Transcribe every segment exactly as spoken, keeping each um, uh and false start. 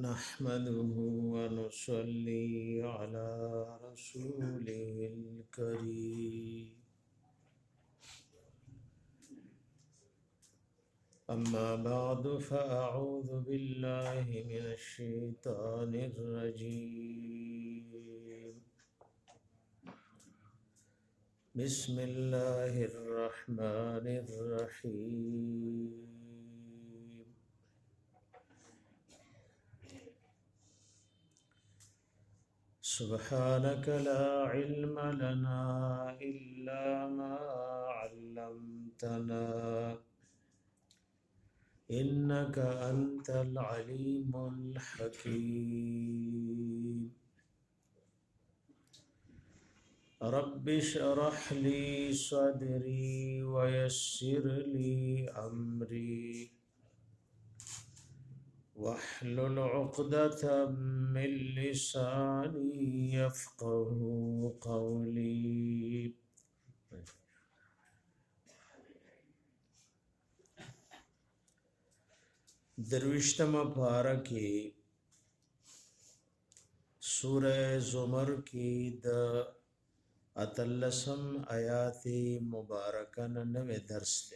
نحمده ونصلي على رسوله الكريم. أما بعد فأعوذ بالله من الشيطان الرجيم. بسم الله الرحمن الرحيم. سبحانك لا علم لنا إلا ما علمتنا إنك أنت العليم الحكيم. رب اشرح لي صدري ويسر لي أمري واحلل عقدة من لساني يفقه قولي. درویشتم پارکی سورہ زمر کی د اتلسم آیات مبارکن نوے درس دے.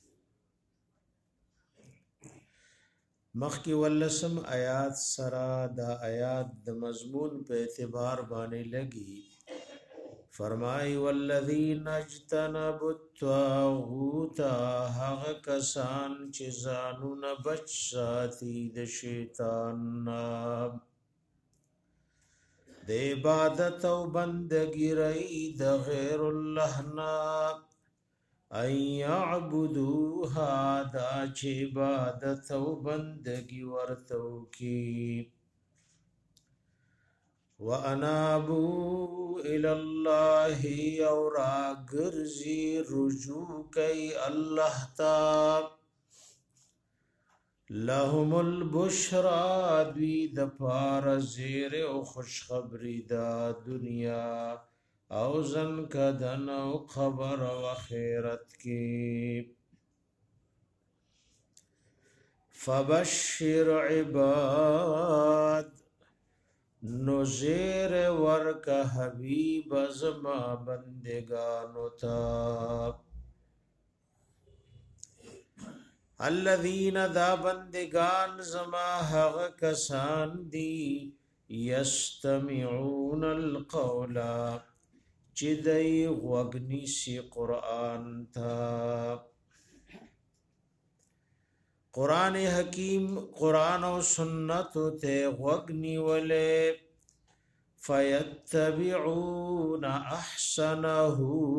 مخی واللسم آیات سرا دا آیات د مضمون په اعتبار بانے لگی. فرمائی والذین اجتنبوا الطاغوت، هغه کسان چې ځانونه بچ ساتي د شیطان نه، د عبادت او بندګی رئی د غیر الله نه، ان یعبدوها دا چې عبادت او بندګی ورتو کی، وَأَنَابُوا إِلَى اللَّهِ اورا گرزی رجوع کئی اللہ تا. لهم البشرى دوی دپار زیر او خوشخبری دا دنیا او زن کدن او خبر و خیرت کی. فبشر عباد نو زیر ورک حبیب زما بندگانو تا. الذین دا بندگان زما حق کسان دی، یستمعون القول چی دی غوگنی سی قرآن تا. قرآن حکیم قرآن و سنت تے غوگنی ولے، فیتبعون احسنہ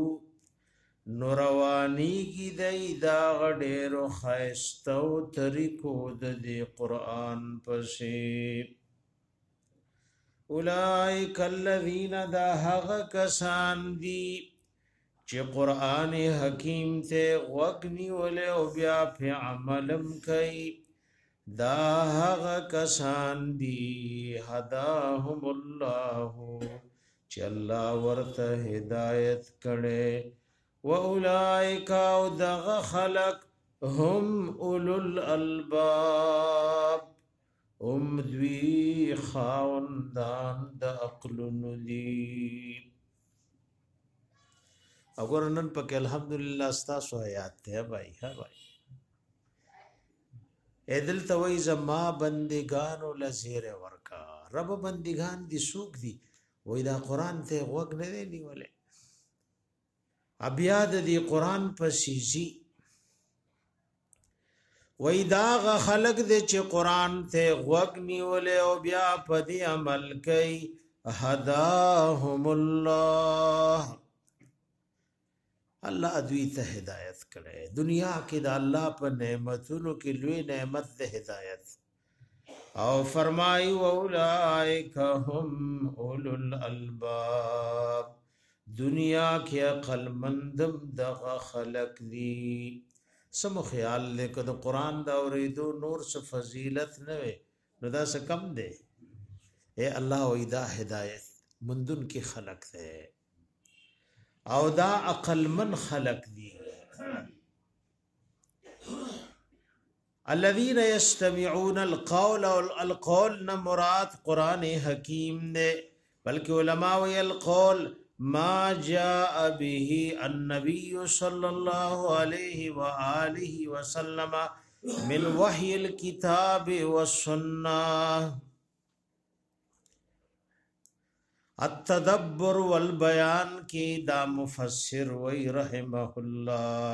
نوروانی کی دی داغ ڈیرو خیستو طریقو دی قرآن پسی. اولئک الذین دا حق کسان دی چی قرآن حکیم تے غوگنی ولے او بیا پی عملم کئی، دا حق کسان دی ہداہم اللہ چی اللہ ورت ہدایت کڑے. وَأُولَئِكَ اُدَغ خَلَقْ هُمْ اُولُو الْأَلْبَابِ ام دوی خاوندان دا عقل ندی. اگر انن پک الحمدللہ استاسو آیات تے بھائی. ہاں بھائی ایدل توی زما بندگانو لزیر ورکا. رب بندگان دی سوک دی وی دا قرآن تے غوگ ندے نی ولے ابیاد دی قرآن پسیزی. وی داغ خلق دے چی قرآن تے غوگ نی ولے او بیا پدی عمل کئی، ہداہم اللہ اللہ دوی تا ہدایت کرے. دنیا کی دا اللہ پا نعمتونو کی لوی نعمت دے ہدایت. او فرمائی وَأُولَئِكَ هُمْ أُولُو الْأَلْبَابِ دنیا کی عقل مندم دغا خلق دی. سمو خیال لے کہ دا قرآن دا اوریدو نور سے فضیلت نوے نو دا سے کم دے. اے اللہ وی دا ہدایت مندن کی خلق دے او دا عقل من خلق دی. الذين يستمعون القول القول نہ مراد قرآن حکیم نے بلکہ علماء وی القول ما جاء به النبي صلی اللہ علیہ وآلہ وسلم من وحی الكتاب والسنہ التدبر والبیان کی دا مفسر وی رحمہ اللہ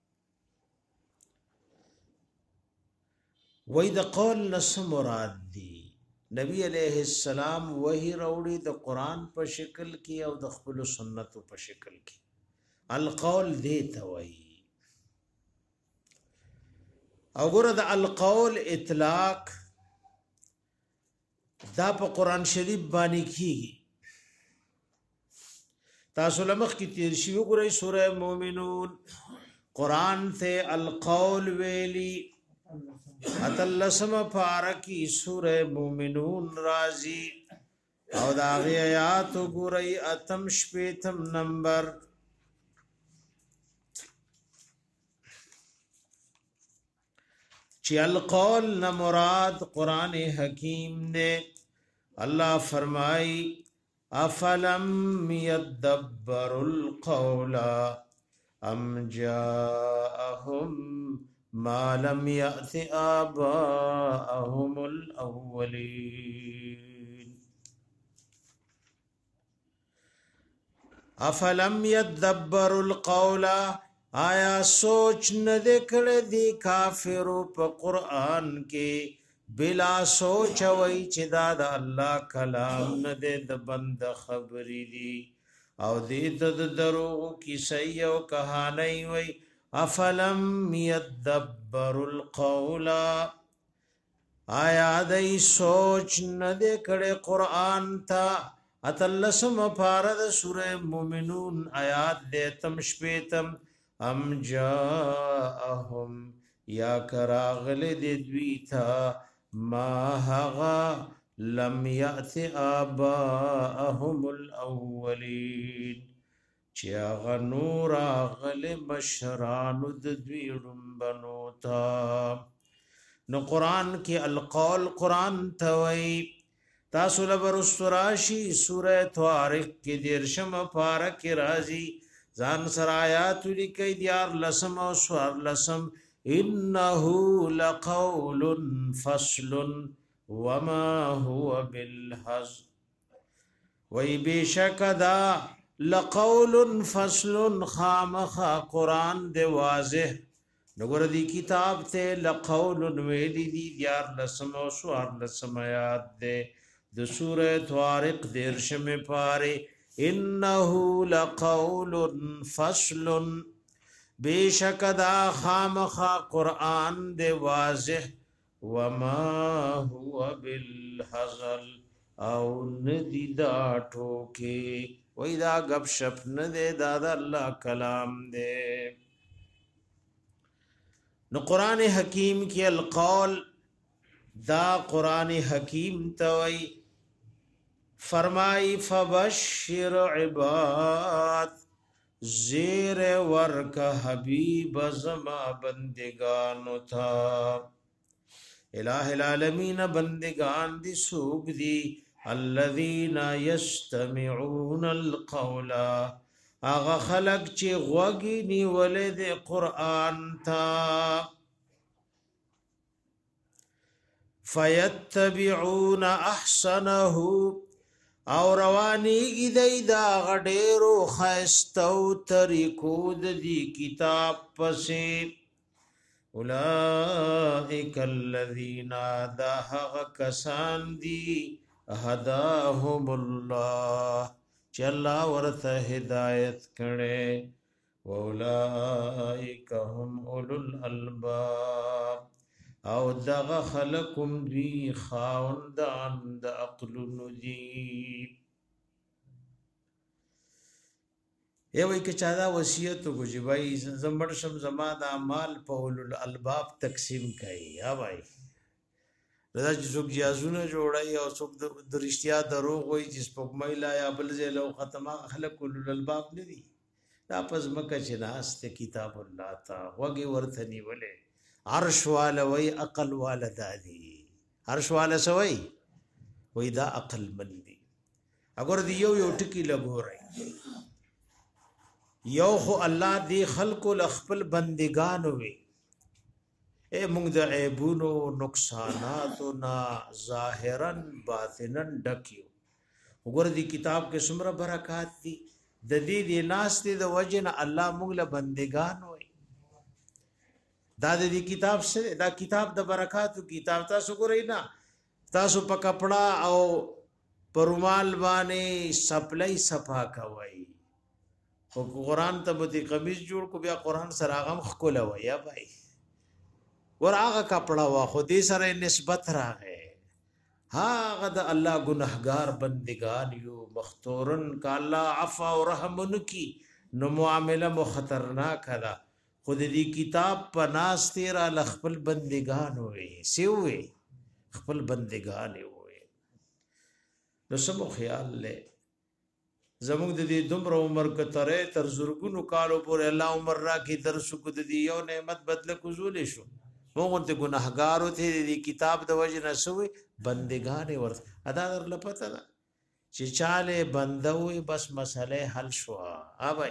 وی دا قول نس مراد دی نبی علیہ السلام وہی روڑی دا قرآن پا شکل کی او دا خپل سنت پا شکل کی القول دیتا وی او گورا دا القول اطلاق دا پا قرآن شریف بانی کی تاسو لمخ کی تیرشی وګورئ سورہ مومنون قرآن تے القول ویلی اتلسم پارکی سورہ مومنون رازی او داغی آیات وګورئ اتم شپیتم نمبر چی القول نہ مراد قرآن حکیم نے اللہ فرمائی افلم يدبر القول ام جاءهم ما لم يأت آباءهم الأولين افلم يدبر القول آیا سوچ نہ دکڑ دی کافرو پا قرآن کے بلا سوچ وی چی دا دا اللہ کلام ندے دا بند خبری دی او دی دا دروغ کی سیو کہانی وی افلم یدبر القول آیا دی سوچ ندے کڑے قرآن تا اتلسم پارد سورہ مومنون آیات دیتم شپیتم ام جاءهم یا کراغل دی دویتا ما هغا لم یأت آباءهم الاولین چی آغا نور آغل مشرانو ددویرم بنوتا نو قرآن کی القول قرآن توئی تاسو لبرستراشی سورہ توارق کی دیرشم پارک رازی زان سرایات لکی دیار لسم و سوار لسم انہو لقول فصل وما هو بالحزن وی بیشک دا لقول فصل خامخا قرآن دے واضح نگر دی کتاب تے لقول ویلی دی دیار لسم و سوار لسم آیات دے دو سورہ توارق دیرشم پارے انہو لقول فصل بیشک دا خامخا قرآن دے واضح وما هو بالحزل او ندی دا ٹھوکے وی دا گپ شپ ندے دا دا اللہ کلام دے نو قرآن حکیم کی القول دا قرآن حکیم توئی فرمائی فبشر عباد زیر ورک حبیب زما بندگانو تھا الہ العالمین بندگان دی سوگ دی الذین یستمعون القول آغا خلق چی غوگی نی ولد قرآن تھا فیتبعون احسنه او روانی گی دی دا غډیرو خیستو طریقو دی کتاب پسی اولئک الذین دا حق کسان دی هداهم اللہ چی اللہ ورث ہدایت کرے واولئک هم اولو الالباب او دغ خلقم دی خاوندان دا عقل ندی اے وی که چادا وصیتو کو جی بھائی زمبر شم زما دا مال پول الالباب تقسیم کئی یا بھائی رضا چی سوک جیازونه جوڑای او سوک در اشتیا دروغ وی جس پوک میلا یا بلزے لو ختمہ خلق الالباب ندی دا پس مکہ چی ناست کتاب اللہ تا وگی ورثنی ولے عرش والا وی عقل والا دادی عرش والا سوی وی دا عقل مند دی اگر دی یو یو ټکی لګورئ یو خو الله دی خلقو لخپل بندگان وي اے موږ د عیبونو نقصاناتو نا ظاهرا باطنا ډکیو وګوره دی کتاب کې څومره برکات دي د دې دی ناس دي د وجه نه الله موږ له بندگان وي دا د دې کتاب سره دا کتاب د برکاتو کتاب تاسو ګورئ نه تاسو په کپڑا او پرمال باندې سپلای صفا کوي او قرآن ته به قمیص جوړ کو بیا قرآن سره غم خکوله و یا بھائی ور هغه کپڑا وا خو دې سره نسبت راغې هغه د الله ګناهګار بندگان یو مختورن ک الله عفو او رحم نکی نو معامله مو خطرناک ده خود دې کتاب په ناس تیرا لخپل بندگان وي سی وي خپل بندگان وي نو سمو خیال له زموږ د دې دومره عمر کتره تر زرګونو کالو پورې الله عمر را کې درس کو د دې یو نعمت بدله کوزول شو موږ ته ګناهګارو ته دې کتاب د وجه نه سوې بندگان ور ادا در لپته ده چې چاله بندوي بس مسئله حل شو ها بھائی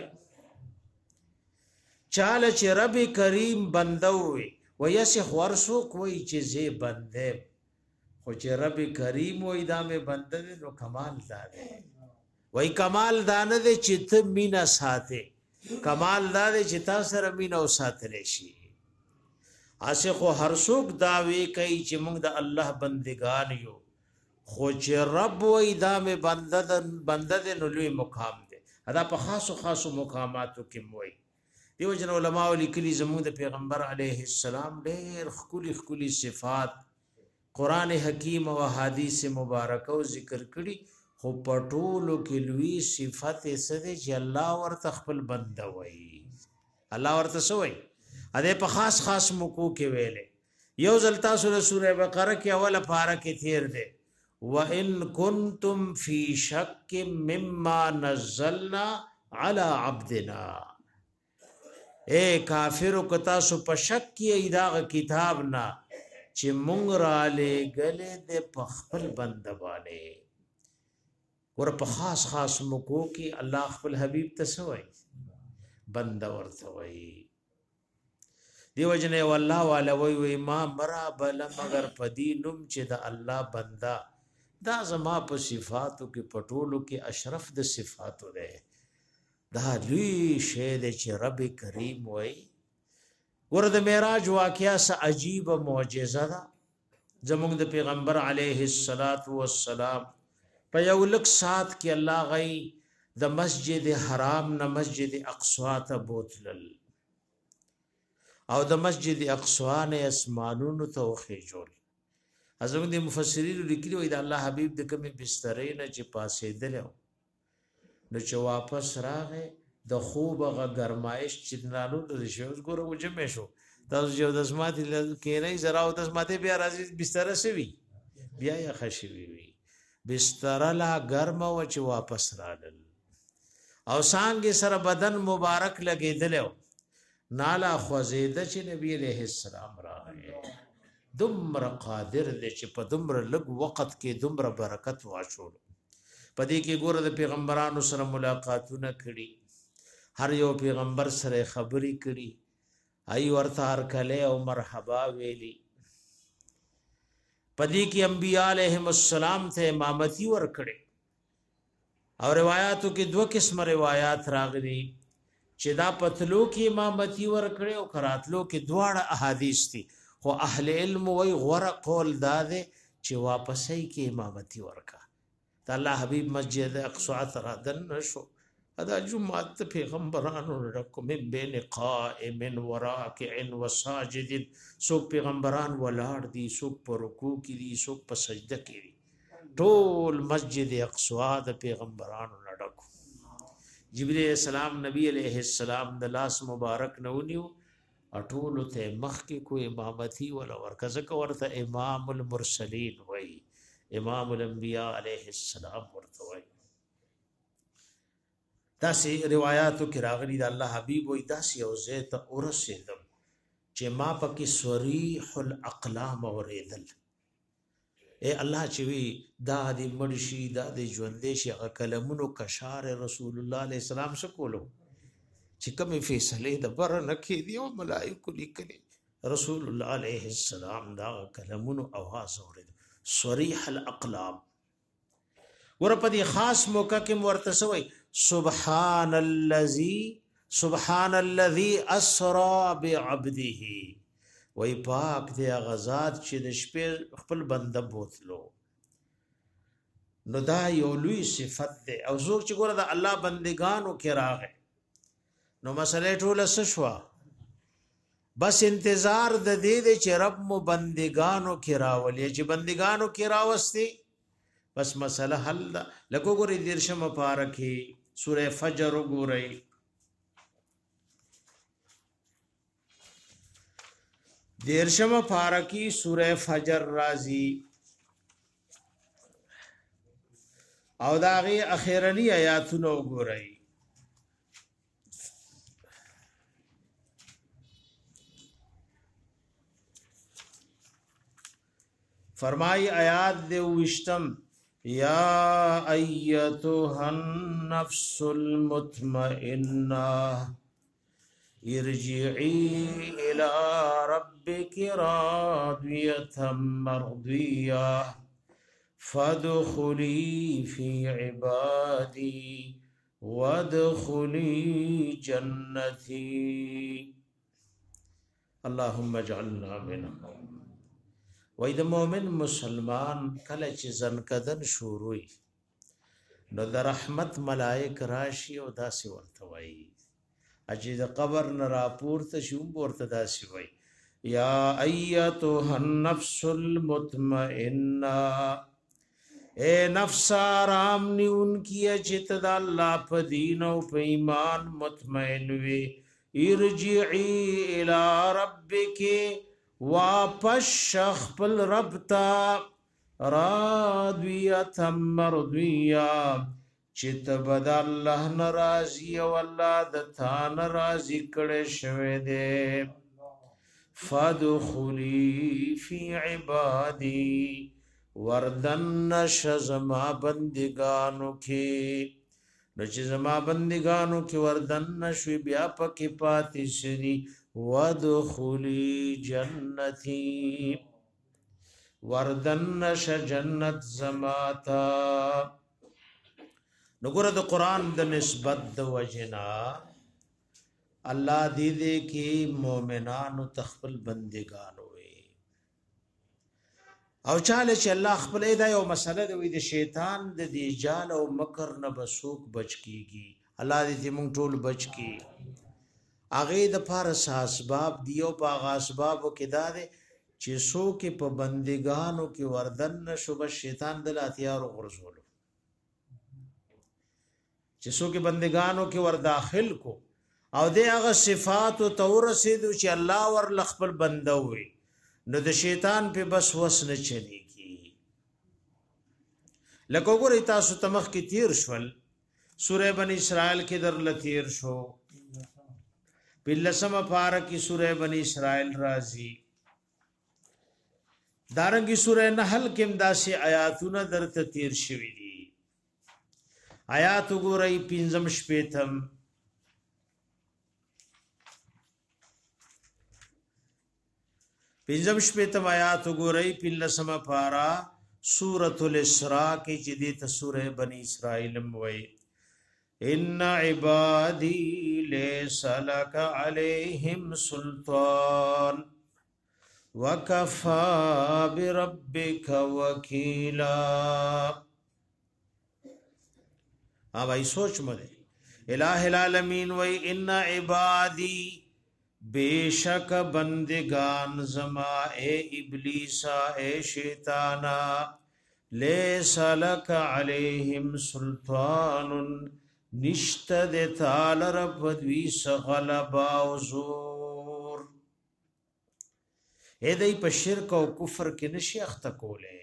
چاله چې رب کریم بندوي ويسخ ورسو کوئی چې زه بنده خو چې رب کریم وې دا مې بنده نو کمال ده وای کمال دانه دې چې ته مینا ساته کمال دا دې چې تاسو سره مینا او ساتل شي اسه خو هر څوک داوي کوي چې موږ د الله بندگان یو خو چې رب وای دا مې بنده بنده دې نو لوی مقام دې ادا په خاصو خاصو مقاماتو کې موي دیو جن علماء لیکلي زموږ د پیغمبر علیه السلام ډېر خولي خولي صفات قران حکیم او احادیث مبارکه او ذکر کړي خو پټولو کې لوی صفات سده چې الله ورته خپل بنده وای الله ورته سوې اده په خاص خاص موکو کې ویلې یو ځلتا سوره بقره کې اوله پاره کې تیر ده وان کنتم فی شک مما نزلنا علی عبدنا اے کافرو کتا سو په شک کې دا کتاب نه چې مونږ را لګلې د خپل بنده باندې ور په خاص خاص موکو کې الله خپل حبیب ته سوې بنده ورته وای دیو جنې والله والا وای وای ما مرا بل مگر پدی نوم چې د الله بندا دا زما په صفاتو کې پټولو کې اشرف د صفاتو ده دا لوی شی د چې رب کریم وای ورته معراج واقعیا س عجیب معجزه ده زموږ د پیغمبر علیه الصلاۃ والسلام په یو لک سات کې الله غي د مسجد حرام نه مسجد اقصی ته بوتلل او د مسجد اقصی نه اسمانونو ته وخیجول ازم د مفسرین لیکلي وي د الله حبیب د کومې بسترې نه چې پاسې دلو نو چې واپس راغې د خوب غ گرمایش چې نالو د شوز ګوره وجمې شو تاسو یو د اسمات کې نه زرا او د اسمات بیا راځي بستر سوي بیا یا خشوي وي بستر لا گرم او چې واپس راغل او څنګه سره بدن مبارک لګیدلو نالا خوزیده چې نبی علیہ السلام راغی دمر قادر دې چې په دمر لږ وخت کې دمر برکت واچول پدې کې ګوره د پیغمبرانو سره ملاقاتونه کړي هر یو پیغمبر سره خبري کړي ای ورته هر کله او مرحبا ویلي پدې کې انبیاء علیهم السلام ته امامتي ور کړي او روایتو کې دوه قسم روایت راغلي چې دا پتلو کې امامتي ور کړي او کراتلو کې دواړه احادیث دي خو اهل علم وی غره قول داده چې واپسې کې امامتي ورکا ته الله حبيب مسجد اقصی ته دن شو ادا جمعه پیغمبرانو رکو من بین قائم وراکع وساجد سو پیغمبران ولاړ دي سو په رکوع کې دي سو په سجده کې دي ټول مسجد اقصی د پیغمبرانو نډکو جبرئیل السلام نبی علیہ السلام د لاس مبارک نونیو اټول ته مخ کې کوئی امامتي ولا ورکزه ورته امام المرسلین وای امام الانبیاء علیہ السلام ورته وای داسې روایتو کې راغلي د الله حبیب وای داسې او زیت اورسیدم چې ما پکې صریح الاقلام اوریدل. اے الله چې وی دا دې مرشي دا دې ژوندې شي هغه کلمونو کشار رسول الله علیه السلام سکولو چې کومې فیصله د بر نه کې دی او ملائکه لیکلي رسول الله علیه السلام دا کلمونو اواز اورید صریح الاقلام. ور په دې خاص موقع کې مرتسوي سبحان الذي سبحان الذي اسرا بعبده وای پاک دی غزاد چې د شپې خپل بنده بوتلو. نو دا یو لوی صفت ده او څوک چې ګوره د الله بندگانو کې راغی نو مسئله ټوله شوا بس انتظار د دې چې رب مو بندگانو کې راولي چې بندگانو کې راوستي بس مسئله حل ده. لکه ګورې دیرشم پارکه سوره فجر وګورئ دیرشم پارکی سورہ فجر رازی او داغی اخیرنی آیاتونو گورئی. فرمائی آیات دے وشتم یا ایتها النفس المطمئنہ ارجعی الى ربک راضیة مرضیہ فادخلی فی عبادی وادخلی جنتی اللہم اجعلنا منهم. وای د مؤمن مسلمان کله چې زنکدن شروعي نو د رحمت ملائک راشي او داسې ورته وایي اجي د قبر نه راپورته شوم ورته داسې وایي یا ایتها النفس المطمئنه اے نفس آرام نیون کیا چت د الله په دین او په ایمان مطمئن وي ارجعي الى ربک واپس شخ پل ربتا راضیت مرضیہ چت بد اللہ نرازی واللہ دتا نرازی کڑے شوے دے فادخلی فی عبادی وردن شزما بندگانو کی نچ زما بندگانو کی وردن شوی بیا پکی پاتی سری وادخلی جنتی وردن ش جنت زماتا. نګوره د قران د نسبت د وجنا الله دې دې کې مؤمنانو تخپل بندگانو وي او چاله چې الله خپل دا یو مسله د وې د شیطان د دې جال او مکر نه بسوک بچ کیږي. الله دې موږ ټول بچ کی اغه د فارس اسباب دیو په اسبابو کې داده چې سو کې په بندګانو کې وردن شوب شیطان د لاتیار غرزولو چې سو کې بندګانو کې ور داخل کو او د هغه صفات او تورسید چې الله ور خپل بنده وي نو د شیطان په بس وس نه چلیږي. لکه وګورئ تاسو تمخ کې تیر شول سوره بنی اسرائیل کې در لتیر شو بلسم پارکی سورہ بنی اسرائیل رازی دارنگی سورہ نحل کم داسی آیاتون در تیر شوی دی آیاتو گو رئی پینزم شپیتم پینزم شپیتم آیاتو گو رئی پلسم پارا سورة الاسراء کی جدیت سورہ بنی اسرائیل موئی ان عبادی لیس لک علیہم سلطان وکفا بربک وکیلا. اب ای سوچ مدے الہ العالمین وی ان عبادی بے شک بندگان زما اے ابلیسا اے شیطانا لیس لک علیہم سلطان نشت دے تال رب دوی سغلبا و زور اے دی پا شرک و کفر کی نشی اختکولے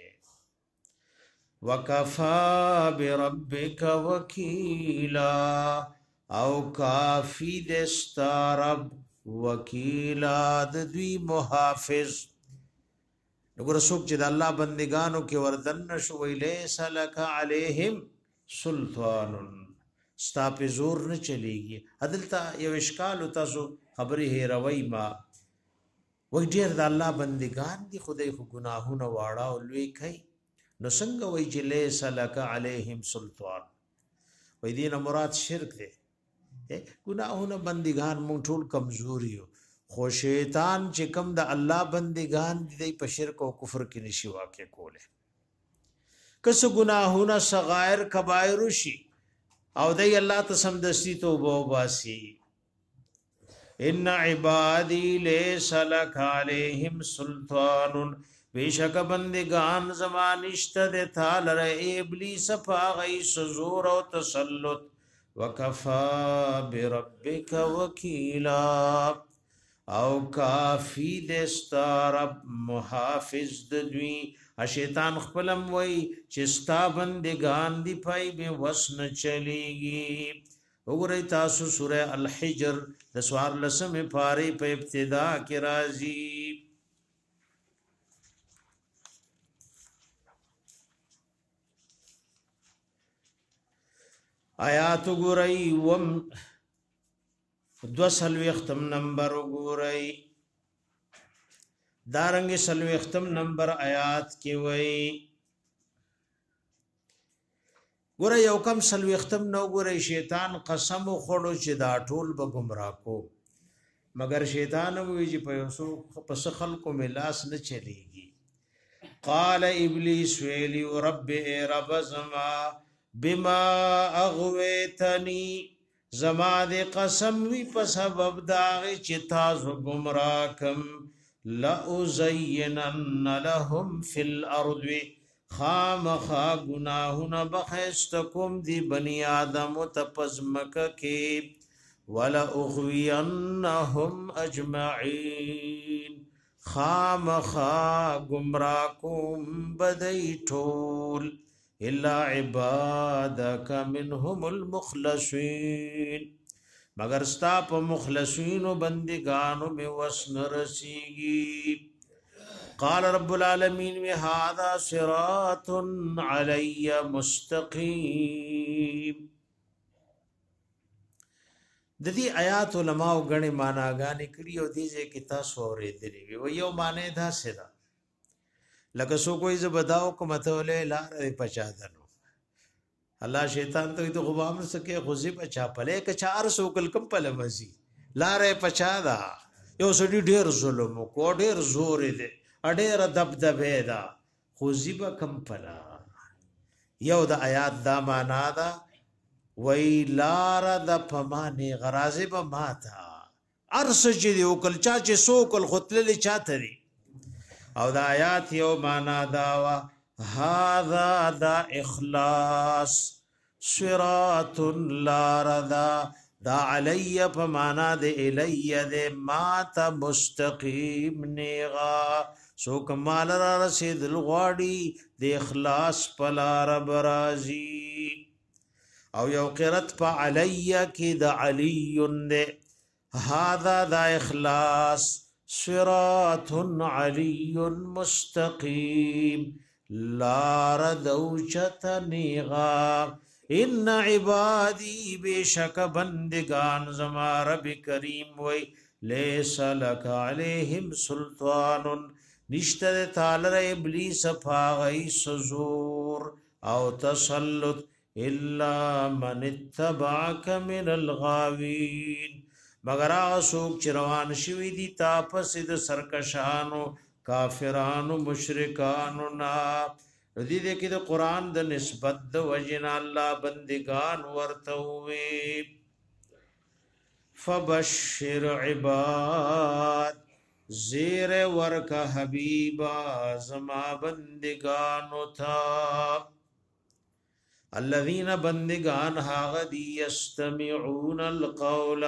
وکفا بربک وکیلا او کافی دستا رب وکیلا د دوی محافظ. نګور څوک چې د الله بندگانو کې وردن شو ویلې سلک علیهم سلطان ستا په زور نه چلیږي. عدالت یو اشکال تاسو خبرې هیروي ما وای ډیر د الله بندگان دي خدای خو ګناهونه واړه او لوی کوي نو څنګه وای چې لیس لک علیهم سلطان وای دینه مراد شرک دی. ګناهونه بندگان مونږ ټول کمزوري یو خو شیطان چې کوم د الله بندگان دي په شرک او کفر کې نشي واقع کوله. کس ګناهونه صغائر کبائر شي او دای الله ته سمدستی توبه وباسي. ان عبادی لیس لک علیہم سلطان بیشک بندگان زمانشت دے تھال رہے ابلیس پاغی سزور و تسلط وکفا بربک وکیلا او کافی دستا رب محافظ دوی. شیطان خپلم وی چستا بندگان دی پای بے وسن چلیگی. وګورئ تاسو سورہ الحجر د سوار لسمه پاره په ابتدا کې راځي. آیات وګورئ وم دو سلوی ختم نمبر وګورئ دارنګ سلوی ختم نمبر آیات کې وای ګوره یو کم سلوی ختم نو ګوره شیطان قسم خوړو چې دا ټول به گمراه کو مگر شیطان وی چې په یوسو پس خلکو ملاس نه چلیږي. قال ابلیس ویلی رب رب زما بما اغویتنی زما دې قسم وی په سبب دا چې تاسو گمراه کم لا ازینن لهم فی الارض خامخا گناہونا بخیستکم دی بنی آدم تپزمک کی ولا اغوینہم اجمعین خامخا گمراکم بدی ٹھول الا عبادک منہم المخلصین مگر ستا پا مخلصین و بندگانو میں وسن رسیگی. قال رب العالمین میں هذا صراط علی مستقیم. د دې آیات علماء غني معناګانې کړي او دې ځکه تاسو اورېدلې وي یو معنی دا سره لکه سو کوئی زبداو کوم ته له لار پچا دنو الله شیطان ته تو غبام سکے غزی پچا پلے ک چار سو کل کم پله وزي لار پچا دا یو سړي ډېر ظلم کو ډېر زور دې اډېر دبدبه دا غزی په کم پلا یو د آیات دا معنا دا وی لار د پمانه غرازه به ماتا ارس چې دی او کل چا چې سو کل خپل چاته دی او د آیات یو معنا دا وا هذا دا اخلاص صراط لار دا دا علی پمانا د الی د مات مستقیم نیغا سو کمال را رسید الغواړي د اخلاص پلار برازی. او یو قرت پا علی کی دا علی دے هذا دا اخلاص صراط علی مستقیم لار دوچت نیغا ان عبادی بے شک بندگان زما رب کریم وی لیس لک علیہم سلطان نشتر تالر ابلیس پاغی سزور او تسلط الا من اتبعك من الغاوین مگر آسوک چروان شوی دی تاپس د سرکشانو کافرانو مشرکانو نا ردی دے کی دا قرآن دا نسبت دا وجن اللہ بندگان ورتوی. فبشر عباد زیر ورکا حبیبا زما بندگانو تھا الذین بندگان هاغدی یستمعون القول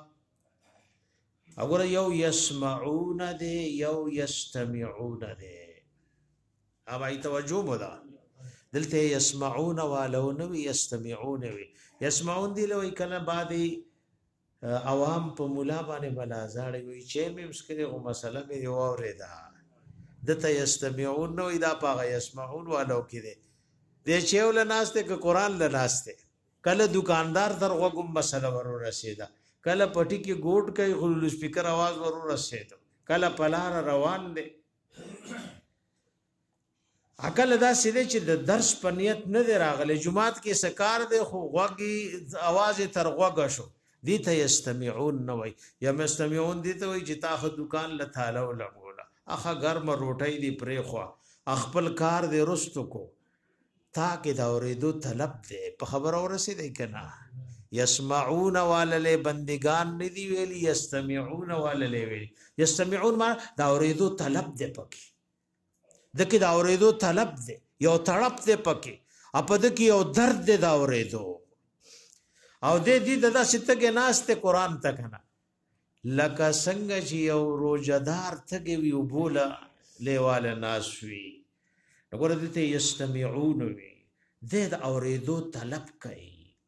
اگر یو یسمعون دے یو یستمعون دے اما ای توجہ بودا دلتے یسمعون والو نوی یستمعون وی یسمعون دی لوی کنا بعدی عوام په مولا باندې بلازاړي وي چې مې مسکره او مسله مې یو اورېدا دته یستمعون نو اذا پاغ یسمعون والو کې دي د چېول ناشته ک قران ل ناشته کله دکاندار تر وګم مسله ورو رسیدا کله پټی کې ګوټ کوي غلو سپیکر आवाज ورو رسیدا کله پلار روان دي عقل دا سیده چې د درس پنیت نه دی راغلی جمعات کې سکار دی خو غوږی आवाज تر غوږ شو دي ته یستمعون نو وي یا مستمعون دي ته وي چې تاخه دکان لثاله ولګولا اخه ګرم روټي دی پرې خو خپل کار دی رستو کو تا کې دا اوریدو طلب دی په خبر اورسې دی کنه یسمعون والله بندگان ندی ویلی یستمعون والله ویلی یستمعون ما دا اوریدو طلب دی پکې دکې دا اوریدو طلب دی یو تړپ دی پکې اپد کې یو درد دی دا اوریدو او دې دې ددا ستګه ناشته قران تک نه لکه څنګه چې یو روزدار تګي وی وبوله لیواله ناسوي وګوره دې ته یستمعون وی دې د اوریدو طلب کوي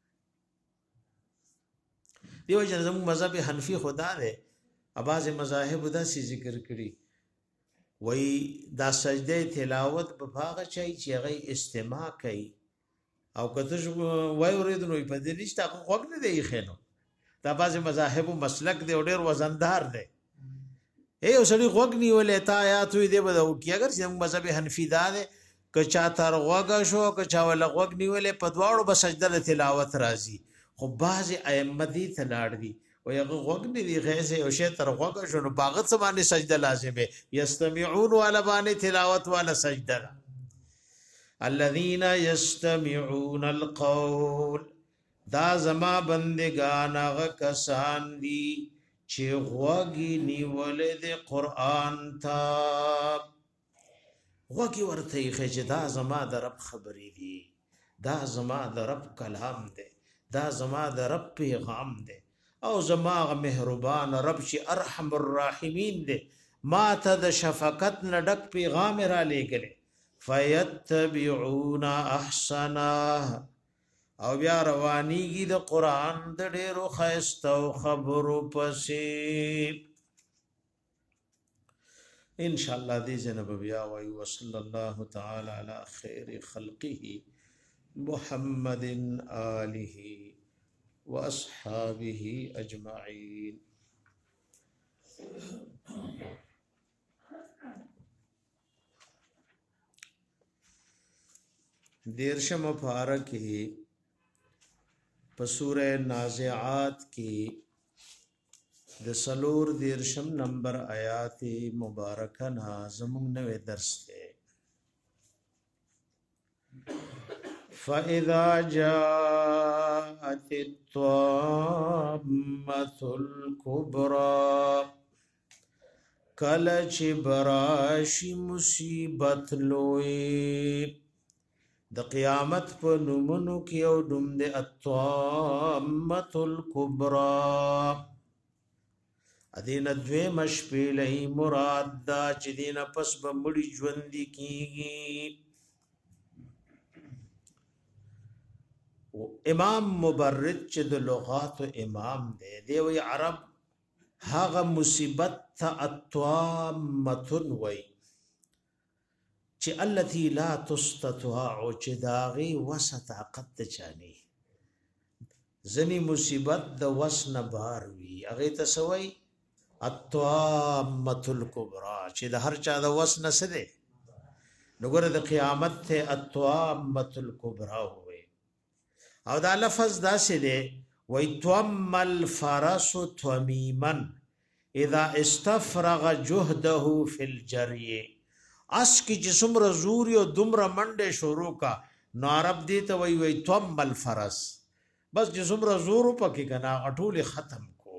دیو جن زمو مذهب حنفی خدا ده اباظ مذاهب دا سی ذکر کړي وای دا سجده تلاوت په هغه چي چې هغه استماع کوي او کته وای اوریدنو په دې نشته خوګ نه دی خینو دا بعض مذاهب مسلک دی ډېر وزندار دی اے اوسړي خوګ نیولې تا آیات وي دی به او کی اگر چې مذهب حنفی دا ده ک چا تر غوګ شو ک چا ول غوګ نیولې په دواړو به سجده تلاوت راځي خو بعض ائمه دي تلاړ دي او هغه غوګ نه دی غیزه او شی تر غوګ شو نو باغت باندې سجده لازمه یستمعون ولا باندې تلاوت ولا سجده الذين يستمعون القول دا زما بندگان هغه کسان دي چې غوږی نیولې د قران ته غوږی ورته یې چې دا زما د رب خبرې دي دا زما د رب کلام دی دا زما د رب پیغام دی او زما مهربان رب چې ارحم الراحمین دی ما ته د شفقت نډک پیغام را لېګلې فیتبعون احسنا او بیا روانیږي د قران د ډېرو خیستو خبرو پسې ان شاء الله دې جناب بیا وای وصلی الله تعالی علی خیر خلقه محمد آله واصحابه اجمعین دیرشم پارکی په سورہ نازعات کی د سلور دیرشم نمبر آیات مبارکه زمون نوې درس ده فاذا جاءت الطامه الكبرى کله چې براشي مصیبت لوی د قیامت په نومونو کې او دوم د الطامه الكبرى ادینه دوی مشپلې مراد دا چې دینه پس به مړي ژوند کیږي امام مبرد چې د لغات امام دی دی وی عرب هغه مصیبت ته الطامه وی چې التي لا تستطاع چې داغي وسط طاقت چاني زنی مصیبت د وسن بار وی هغه ته سوی الطامه الكبرى چې د هر چا د وسن سره نګره د قیامت ته الطامه الكبرى وي او دا لفظ دا سره وي توم الفرس تميما اذا استفرغ جهده في الجري اس کی جسم رزوری او دمر منډه شروع کا نو عرب دی ته وی وی توم الفرس بس جسم رزور پکې کنا غټول ختم کو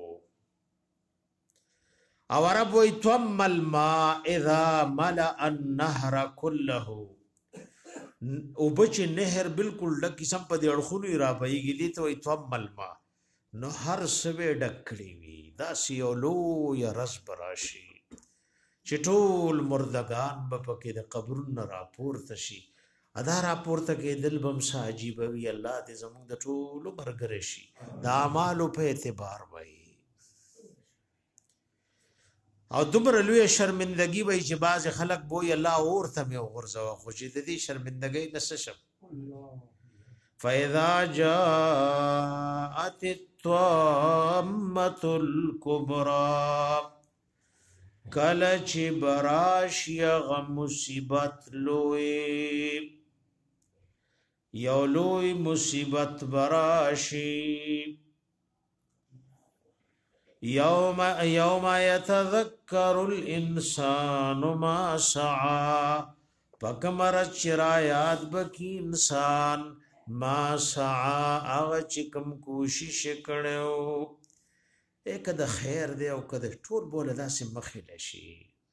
او عرب وی توم الماء اذا ملأ النهر كله او بچ نهر بالکل ډک قسم په دې اړخونو را بهيږي دي ته وی توم الماء نو هر سوي ډکړي وی دا سیولو یا رس براشي چټول مردگان په پکې د قبرونو راپورته شي ادا راپورته کې دل بم عجیب وی الله دې زموږ د ټولو برګر شي د اعمالو په اعتبار وای او دومره لوی شرمندگی وای چې باز خلک بوې الله اور ته مې غرزو خو چې د دې شرمندګۍ نسشم فاذا جاءت الطامه الكبرى کله چې براشي غ مصیبت لوی یو لوی مصیبت براشي یوم یوم یتذکر الانسان ما سعى پکمر چرایات بکی انسان ما سعى اغه چکم کوشش کړو یک د خیر دی او کده ټول بوله داسې مخې لشي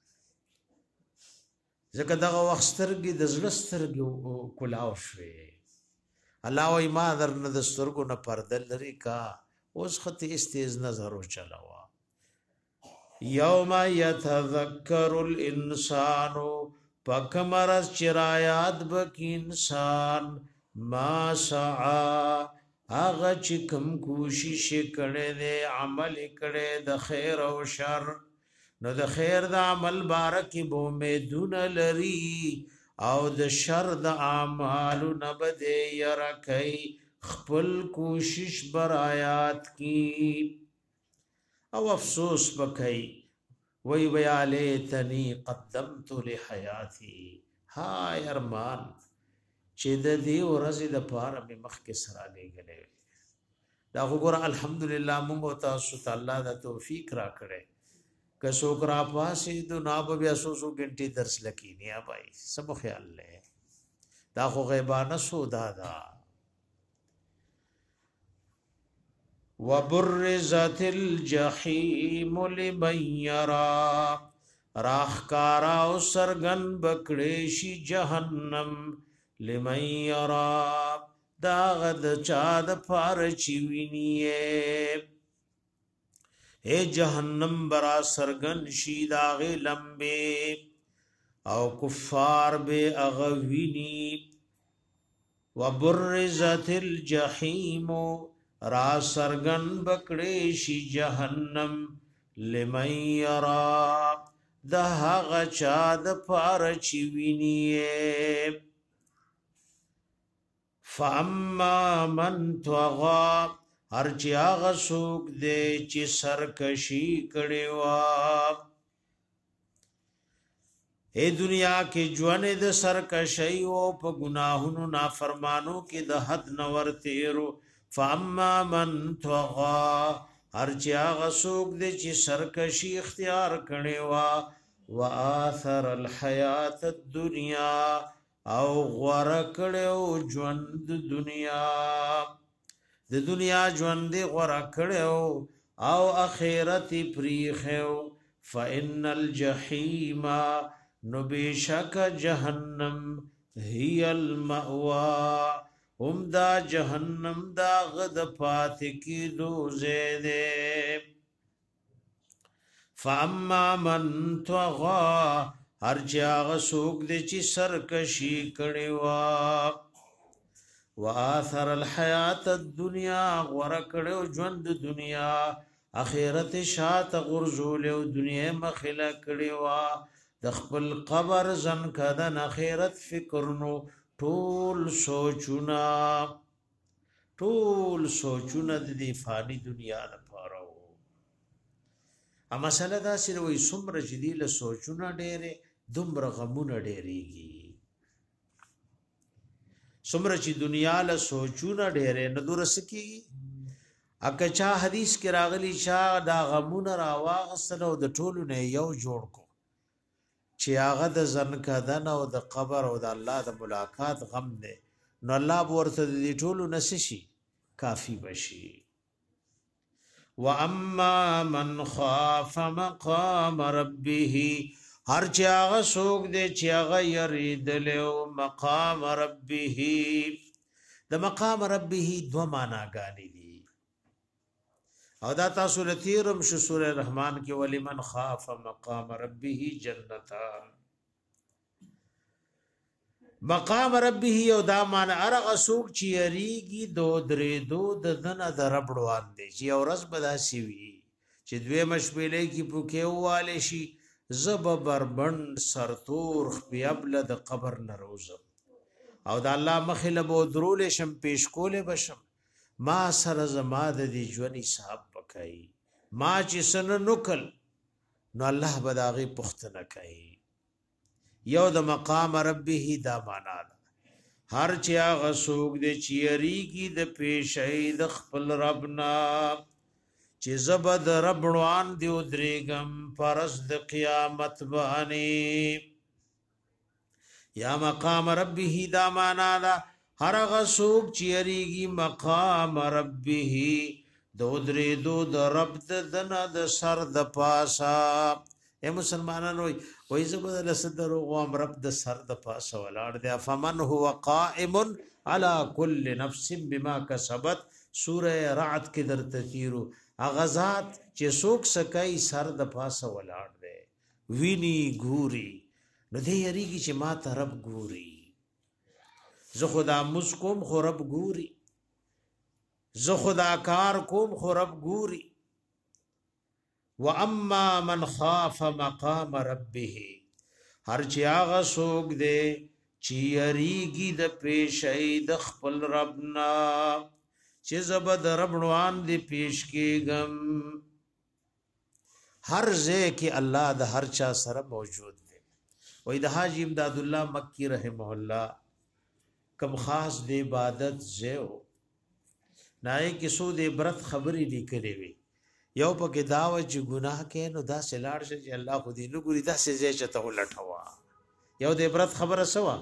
ځکه دغه وخت سترګې د زړه سترګې کلاو شوې الله وای ما درنه د سترګو نه پرده لري کا اوس خط استیز نظر چلاوا یوم یتذکر الانسان پکمرز چرایات بکی انسان ما سعى اغه چې کوم کوشش کړي دې عمل کړي د خیر او شر نو د خیر د عمل بارک بو امیدونه لري او د شر د اعمال نه بده يرکای خپل کوشش برایات کی او افسوس بکای وی ویا لیتنی قدمت لحیاتی هاي ارمان چې د دې ورځې د پاره به مخ کې سره لګلې دا وګوره الحمدلله موږ تاسو ته الله د توفیق را کړې که څوک را پاسې د ناب بیا سو سو غنټي درس لکینی ا بھائی سب خیال لې دا خو غیبانه سودا دا وبرزت الجحیم لمن یرا راخکارا او سرغن بکړې شي جهنم لمن یرا دا غد چا د پار چی وینیه اے جهنم برا سرغن شي دا غ لمبه او کفار به اغوینی وبرزت الجحیم را سرغن بکړې شي جهنم لمن یرا دا غ چا د پار چی وینیه فاما من طغى هر چی هغه څوک دی چې سرکشي کړي وا اے دنیا کې ژوند د سرکشي او په ګناهونو نافرمانو کې د حد نور تیرو فاما من طغى هر چی هغه څوک دی چې سرکشي اختیار کړي وا واثر الحیات الدنیا او غوړه کړو ژوند دنیا د دنیا ژوند غوړه کړو او اخرت پریخو فان الجحیم نبشک جهنم هی المأوا هم دا جهنم دا غد پات کی دوزه ده فاما من طغى هر چاغه سوق دي چې سرکشي کړي وا واثر الحیات الدنیا غره کړو ژوند دنیا اخرت شات غرزول او دنیا مخله کړي وا د خپل قبر زن کدن اخرت فکر نو ټول سوچونه ټول سوچونه د دې فانی دنیا لپاره ا مسله دا سره وي څومره جديله سوچونه ډېره دومره غمونه ډېریږي څومره چې دنیا له سوچونه ډېره نه درسکی اکه چا حدیث کې راغلی چا دا غمونه راواغسل او د ټولو نه یو جوړ کو چې هغه د ځن کدن او د قبر او د الله د ملاقات غم دی نو الله ورته د ټولو نسشي کافی بشي واما من خاف مقام ربه هر چا هغه سوق دی چې هغه یریدل او مقام ربه د مقام ربه دو معناګانی دي او دا تاسو لتیرم شو سوره رحمان کې ولمن خاف مقام ربه جنتان مقام ربه او دا معنی ارغه سوق چې یریږي دو درې دو د دنه د ربړوان دي چې اورس بدا سی وی چې چې دوی مشپېلې کې پوکې واله شي زب بربند سرتور خپیابله د قبر نه روزم او د الله مخې له به درول شم پیش کولې بشم ما سره زما د دې ژوند حساب وکړي ما چې سن نکل نو الله به د هغې پوښتنه کوي یو د مقام ربه دا معنا ده هر چې هغه څوک دی چې یریږي د پیشۍ د خپل رب نه چې زه به د رب ړوان دې ودرېږم فرض د قیامت باندې یا مقام ربه دا معنا ده هر هغه څوک چې یریږي مقام ربه د ودرېدو د رب د دنه د سر د پاسه اے مسلمانانو وای زه به له صدر غوام رب د سر د پاسه ولاړ دی فمن هو قائم على كل نفس بما كسبت سوره رعد کې درته تیرو اغزاد چې څوک سکای سر د پاسه ولاړ دی ویني ګوري نو دې یریږي چې ما ته رب ګوري زه خدا مز کوم خو رب ګوري زه خدا کار کوم خو رب ګوري واما من خاف مقام ربه هر چې هغه څوک دی چې یریږي د پیشۍ د خپل رب نه چې زه د رب عنوان دی پیش کېږم هر ځای کې الله د هر چا سره موجود دی وای د حاجی امداد الله مکی رحمه الله کم خاص د عبادت ځای نای کې سو د عبرت خبرې لیکلې وي یو پکې داوه چې ګناه کې نو دا سلاړ شي چې الله خو دې نو ګوري دا سې ځای چته ولټوا یو د عبرت خبره سوا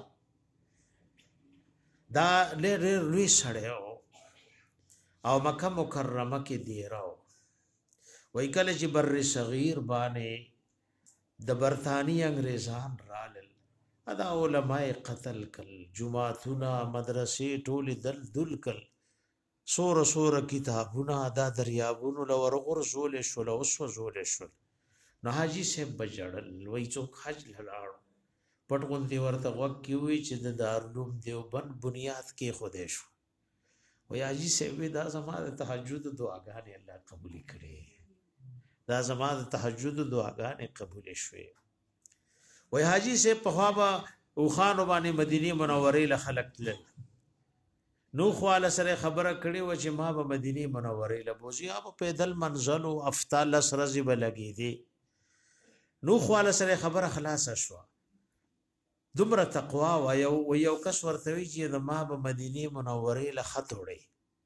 دا ډېر لوی سړیو او مکه مکرمه کې دی راو وای کله چې بر صغیر باندې د برتانی انګريزان رالل ادا علماء قتل کل جمعتنا مدرسې ټول دل دل کل سور سور کتابونه دا دریابونو لور غرزول شول او وسوزول شول نو حاجی صاحب بجړل وای څوک حج لاړ پټغون دی ورته وکی وی چې د دارالعلوم دیوبند بنیاد کې خوده شو وای حاجی صاحب دا زماده تهجد دعاګانې الله قبول کړي دا زماده تهجد دعاګانې قبول شوه وای حاجی صاحب په خوا او خان باندې مدینه منورې له خلق تل نو خواله سره خبره کړي و چې ما به مدینه منورې له بوزي اب پیدل منزل او افطال سرزي بلګي دي نو خواله سره خبره خلاص شو دومره تقوا و یو و یو کس ورته وی چې ما به مدینه منورې له خط وړي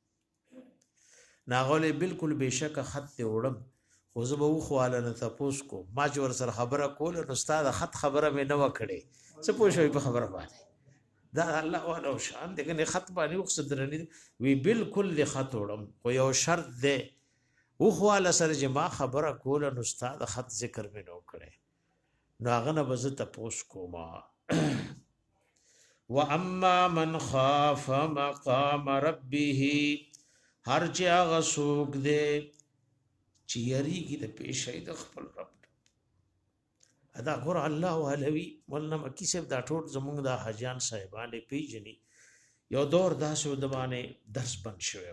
ناغله بالکل بشک خط ته وړم خو زه به خواله نه تاسو کو ما چې ور سره خبره کول نو استاد خط خبره مې نه وکړي څه پوښوي په خبره باندې دا الله والا شان دغه خط باندې وقصد درنی وی بالکل د خط وړم خو یو شرط ده او خواله سره جما خبره کول نو استاد خط ذکر مې نو کړي نو هغه نه بز تاسو کوما واما من خاف مقام ربه هر چې هغه څوک دی چې یریږي د پیشۍ د خپل رب ادا ګور الله علوی ولنه مکی صاحب دا ټول زمونږ د حاجیان صاحبانه پیجنی یو دور داسې د باندې درس بند شوی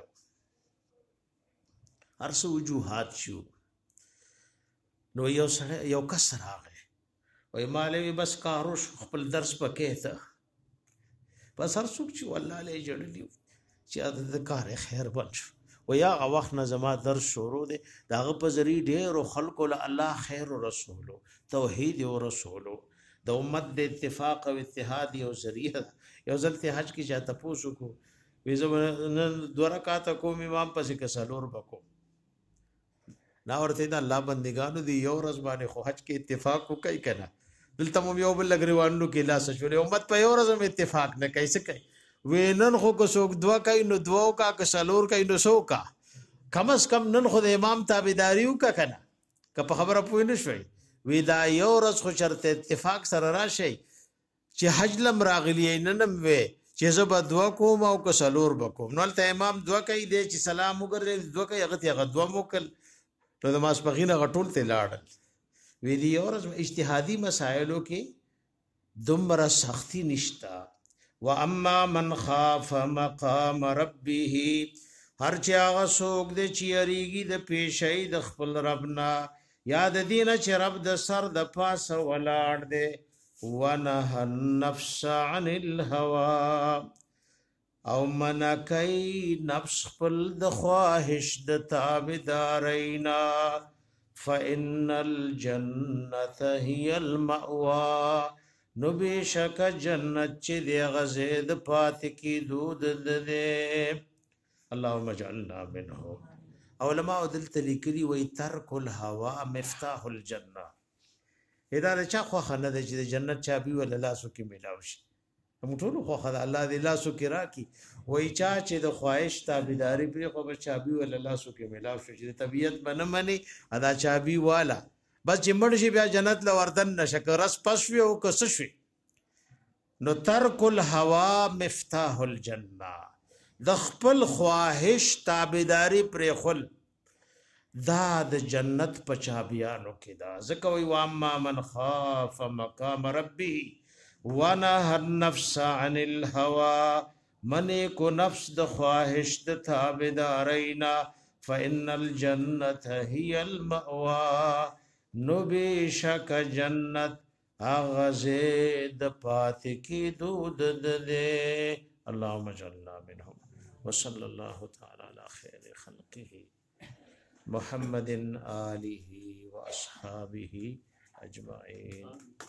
هر څه وجوهات شو نو یو سره یو کس راغی وای مالوی بس کارو خپل درس پکې ته بس هر څوک چې والله له جوړلی چې د کار خیر بن شو و یا وخت نه زما درس شروع دي داغه په ذری ډېر خلکو له الله خیر او رسول توحید او رسول د امت د اتفاق او اتحاد یو ذریعہ یو ځلته حج کې جاته پوسو کو وې زمونه دوه رکعات کوم امام پسې کسلور بکو نا ورته دا الله بندگانو دی یو ورځ باندې خو حج کې اتفاق وکای کنه دلته مو یو بل لګریوانو کې لاس شولې امت په یو ورځ اتفاق نه کیسه کوي وینن خو کو څوک دوا کوي نو دوا کا کسلور کوي نو سو کا کم از کم نن خو د امام تابعداریو کا کنه که په خبره پوه نه شوي وی دا یو ورځ خو چرته اتفاق سره راشي چې حج لم راغلی ننم وې چې زه به دوا کوم او کسلور بکوم نو ته امام دوا کوي دی چې سلام وګرځي دوا کوي هغه ته دوا موکل نو د ماسپخینه غټول ته لاړ وی دی یو ورځ اجتهادي مسایلو کې دومره سختی نشتا واما من خاف مقام ربه هر چا هغه څوک دی چې یریږي د پیشۍ د خپل ربنا یاد دینه چې رب د سر د پاسه ولاړ دی ونهى النفس عن الهوى او منکای نفس خپل د خواهش د تابعدارینا فإن الجنة هي المأوى نو بشک جنت چې دی غزید پات کی دود ده اللهم اجعلنا منهم علماء دلته لیکلي وي ترک الهوى مفتاح الجنه اذا چا خو خنه د جنت چابي ول لاسو کې ملاو شي هم ټول خو خدای الله دې لاسو کې راکي وای چا چې د خواهش تابعداري پرې خو به چابي ول لاسو کې ملاو شي چې طبيعت بنه مني ادا چابي والا بس چې مړ شي بیا جنت ل وردن نشکر رس پښوي او کس شي نو ترک الهوى مفتاح الجنه د خپل خواهش تابعداري پرې خل دا د جنت په چابيانو کې دا ځکه وي واما من خاف مقام ربه ونهى النفس عن الهوى من کو نفس د خواهش د تابعدارینا فإن الجنة هي المأوى نو بشک جنت اغزه د پات کی دود ده اللهم اجعلنا منهم وصلى الله تعالى على خير خلقه محمد آله واصحابه اجمعين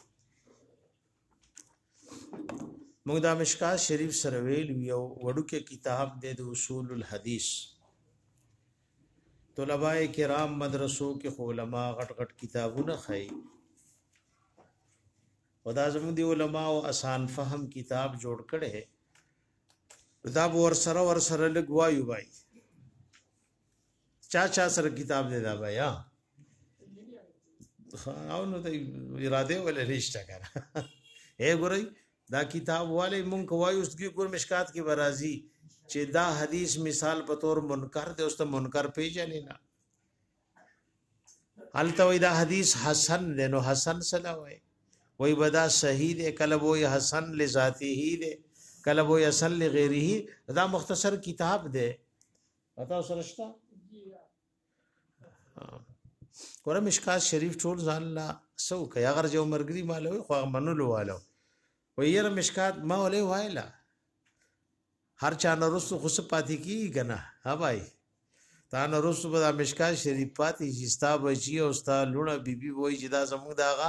موږ د مشکات شریف سره ویل یو وړوکې کتاب د اصول الحديث طلباء کرام مدرسو کې علماء غټ غټ کتابونه خای ودا زموږ دی علماء او آسان فهم کتاب جوړ کړي دا ور سره ور سره لګوایو بای چا چا سره کتاب دی دا بیا او نو د اراده ولې رښتا کړه اے ګورئ دا کتاب والے مونږ کوایو اس کی ګور مشکات کی برازي چې دا حدیث مثال په تور منکر دی اوس ته منکر پیژنې نه الته وای دا حدیث حسن دی نو حسن سره وای وای بدا صحیح دی کله وای حسن لذاته دی کله وای اصل لغیره دا مختصر کتاب دی پتا سرشتہ ګور مشکات شریف ټول ځان لا سو کیا غر جو مرګري مالوي خو منلو والو وير مشکات ما ولې وایلا هر چا نرسو خو سپاتی کی غنا ها بھائی تا نرسو په مشکات شریف پاتې جستا بچي او ستا لونه بیبي وای چې دا زموږ داغه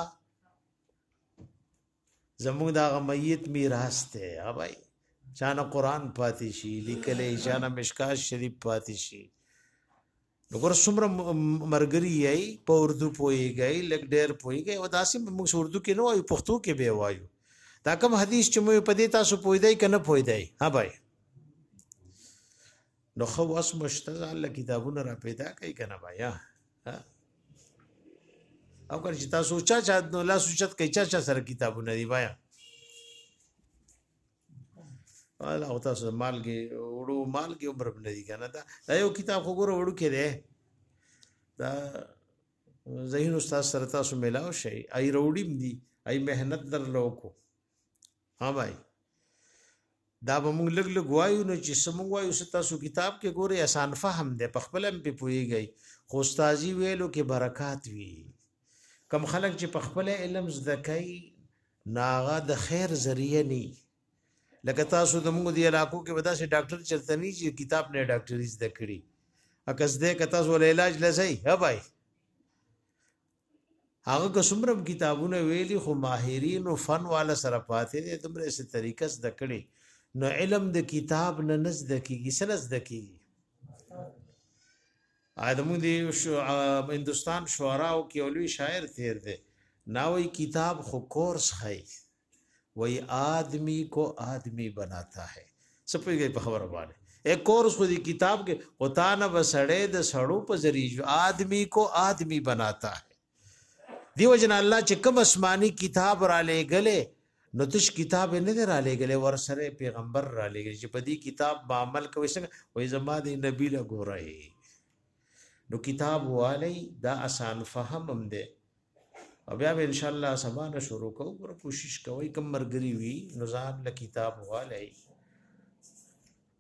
زموږ داغه میت میراث ته ها بھائی چانه قران پاتې شي لیکلې چانه مشکات شریف پاتې شي وګور څومره مرګري یې په اردو پويږي لګ ډېر پويږي او داسې موږ اردو کې نو وایو پښتو کې به وایو دا کوم حدیث چې مې په دې تاسو پويدای کنه پويدای ها بھائی نو خو واس مشتغل الله کتابونه را پیدا کوي کنه بھائی ها او کله چې تاسو چا چا نو لا سوچت کوي چا چا سره کتابونه دی بھائی والا او تاسو مالګي وړو مالګي عمر باندې دی کنه دا یو کتاب خو ګورو وړو کې دی دا ذهن استاد سره تاسو ملاو شي ای روړیم دی ای مهنت در لوکو ها بھائی دا به موږ لګ لګ وایو نو چې سمون وایو تاسو کتاب کې ګوري آسان فهم دی په خپل هم په پويږي خو استادي ویلو کې برکات وی کم خلک چې په خپل علم زده کوي ناغه د خیر ذریعہ ني لکه تاسو د موږ دی علاقو کې ودا سي ډاکټر چرته ني چې کتاب نه ډاکټري زده کړي اکس دې ک تاسو ول علاج لسي ها بھائی هغه کومرم کتابونه ویلي خو ماهرین او فن والا سره پاتې دي تمره سه طریقې زده کړي نو علم د کتاب نه نزد کیږي سره زده کیږي ادمو دی هندستان شعراو کې اولوی شاعر تیر دي ناوی کتاب خو کورس خای وہی آدمی کو آدمی بناتا ہے سپوږی گئی په خبره باندې ایک کورس خو دی کتاب کې ہوتا نه بسړې د سړو په ذریعہ آدمی کو آدمی بناتا ہے دیو جن الله چې کوم آسمانی کتاب را لېګلې نو تش کتاب نه را لېګلې ور سره پیغمبر را لېګلې چې په دې کتاب با عمل کوي څنګه وې زما دې نبی له ګورای نو کتاب والی دا آسان فهم هم ده او بیا به ان شاء الله سبانه شروع کوو پر کوشش کوي کم مرګري وي نو ځان له کتاب والی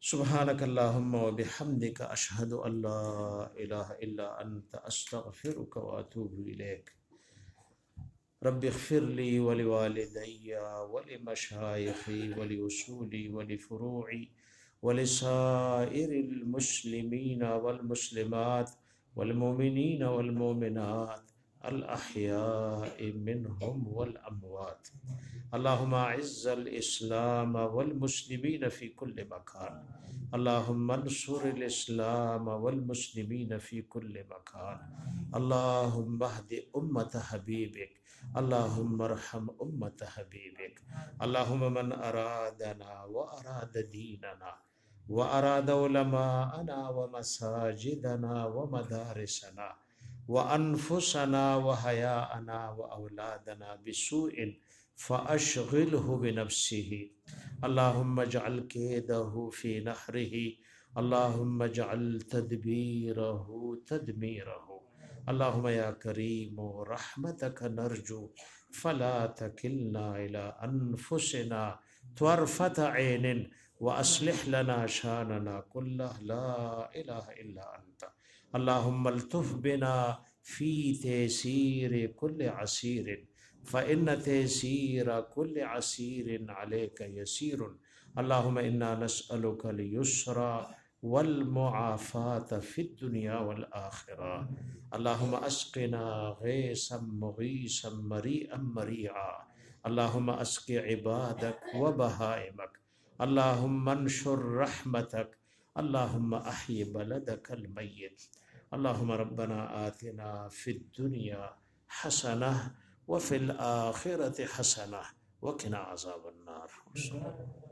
سبحانك اللهم وبحمدك أشهد أن لا إله إلا أنت أستغفرك وأتوب إليك. رب اغفر لي ولوالدي ولمشايخي ولأصولي ولفروعي ولسائر المسلمين والمسلمات والمؤمنين والمؤمنات الأحياء منهم والأموات. اللهم أعز الإسلام والمسلمين في كل مكان. اللهم انصر الإسلام والمسلمين في كل مكان. اللهم اهد أمة حبيبك. اللهم ارحم أمة حبيبك. اللهم من أرادنا وأراد ديننا وأراد علماءنا ومساجدنا ومدارسنا وأنفسنا وحياءنا وأولادنا بسوء فأشغله بنفسه. اللهم اجعل كيده في نحره. اللهم اجعل تدبيره تدميره. اللهم يا كريم رحمتك نرجو فلا تكلنا إلى أنفسنا طرفة عين وأصلح لنا شاننا كله. لا إله إلا أنت. اللهم التف بنا في تيسير كل عسير فإن تيسير كل عسير عليك يسير. اللهم إنا نسألك اليسر والمعافاة في الدنيا والآخرة. اللهم أسقنا غيثا مغيثا مريئا مريعا. اللهم أسق عبادك وبهائمك. اللهم انشر رحمتك. اللهم أحي بلدك الميت. اللهم ربنا آتنا في الدنيا حسنة وفي الآخرة حسنة وقنا عذاب النار.